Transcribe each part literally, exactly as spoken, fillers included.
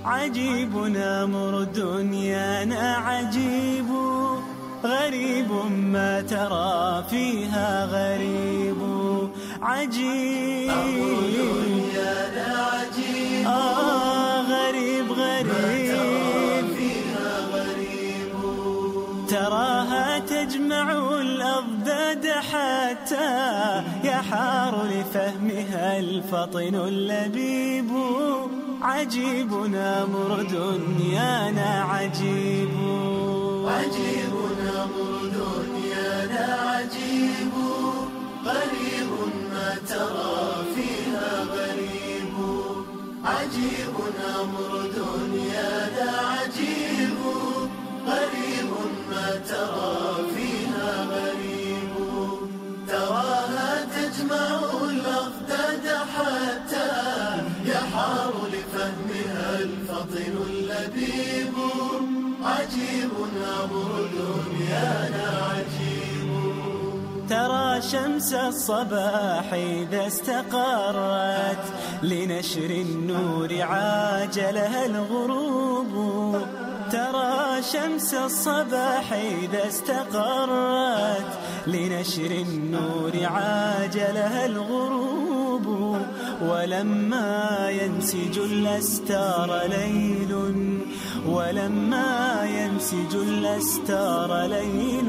عجيب أمر دنيانا عجيب، غريب ما ترى فيها غريب. عجيب أمر دنيانا عجيب، آه غريب غريب ما ترى فيها غريب. تراها تجمع الأضداد حتى يحار لفهمها الفطن اللبيب. عجيب أمر دنيانا عجيب، عجيب أمر دنيانا عجيب، غريب ما ترى فيها غريب. عجيب أمر دنيانا عجيب، غريب ما ترى فيها غريب. تراها تجمع الأضداد حتى يحار لفهمها الفطن اللبيب. عجيب أمر دنيانا عجيب. ترى شمس الصباح إذا استقرت لنشر النور عاجلها الغروب. ترى شمس الصباح إذا استقرت لنشر النور عاجلها الغروب. ولما ينسج الأستار ليل، ولما ينسج الأستار ليل،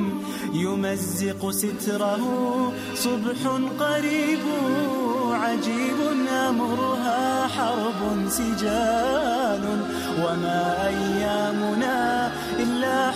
يمزق ستره صبح قريب. عجيب أمرها حرب سجال، وما أيامنا إلا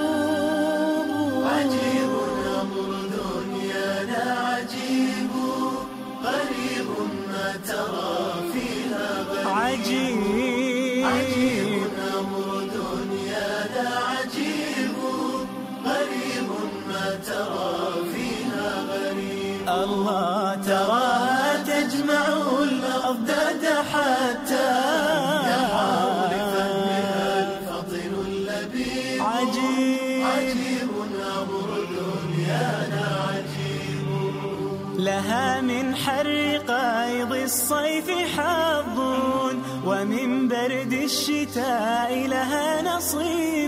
حروب. عجيب أمر دنيانا عجيب، غريب ما ترى فيها غريب. عجيب عجيب أمر دنيانا عجيب، غريب ما ترى فيها غريب. الله تراها تجمع الأضداد حتى يحار لفهمها الفطن اللبيب. عجيب عجيب أمر دنيانا عجيب. لها من حر قيض الصيف حظ، ومن برد الشتاء لها نصيب.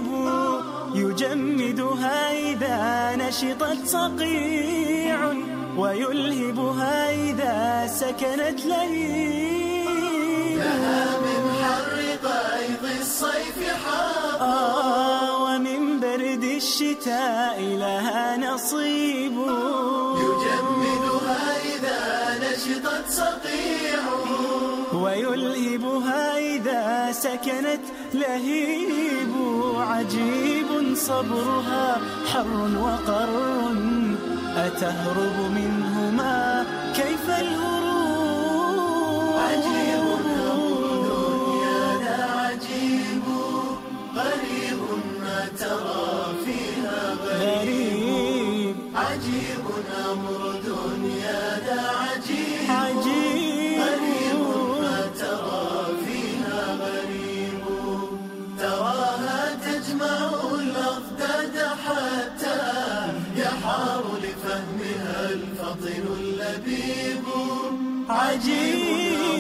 يجمدها إذا نشطت صقيع، ويلهبها إذا سكنت لهيب. لها من حر قيض الصيف حظ، آه ومن برد الشتاء لها نصيب. يجمدها إذا نشطت صقيع، ويلهبها إذا سكنت لهيب. عجيب صبرها حر وقر، أتهرب منهما كيف الهروب. عجيب أمر دنيانا عجيب، غريب ما ترى فيها غريب. عجيب أمر دنيانا عجيب، عجيب غريب ما ترى فيها غريب. تراها تجمع الأضداد حتى يحار لفهمها الفطن اللبيب. عجيب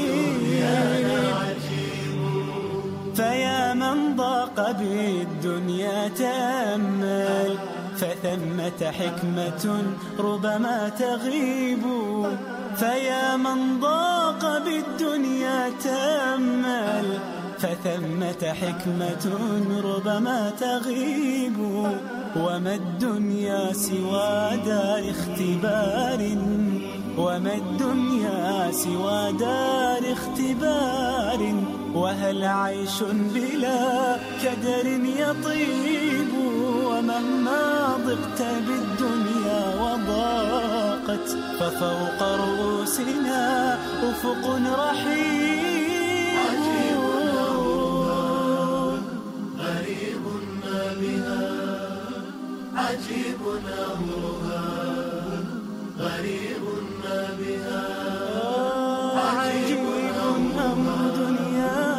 فيا من ضاق بالدنيا تأمل، فثمة حكمة ربما تغيب. فيا من ضاق بالدنيا تأمل، فثمة حكمة ربما تغيب. وما الدنيا سوى دار اختبار، وما الدنيا سوى دار اختبار. وهل عيش بلا كدر يطيب. ومهما ضقت بالدنيا وضاقت، ففوق رؤوسنا أفق رحيب. عجيب غريب ما بها، عجيب أمرها، غريب ما بها. عجيب أمر دنيا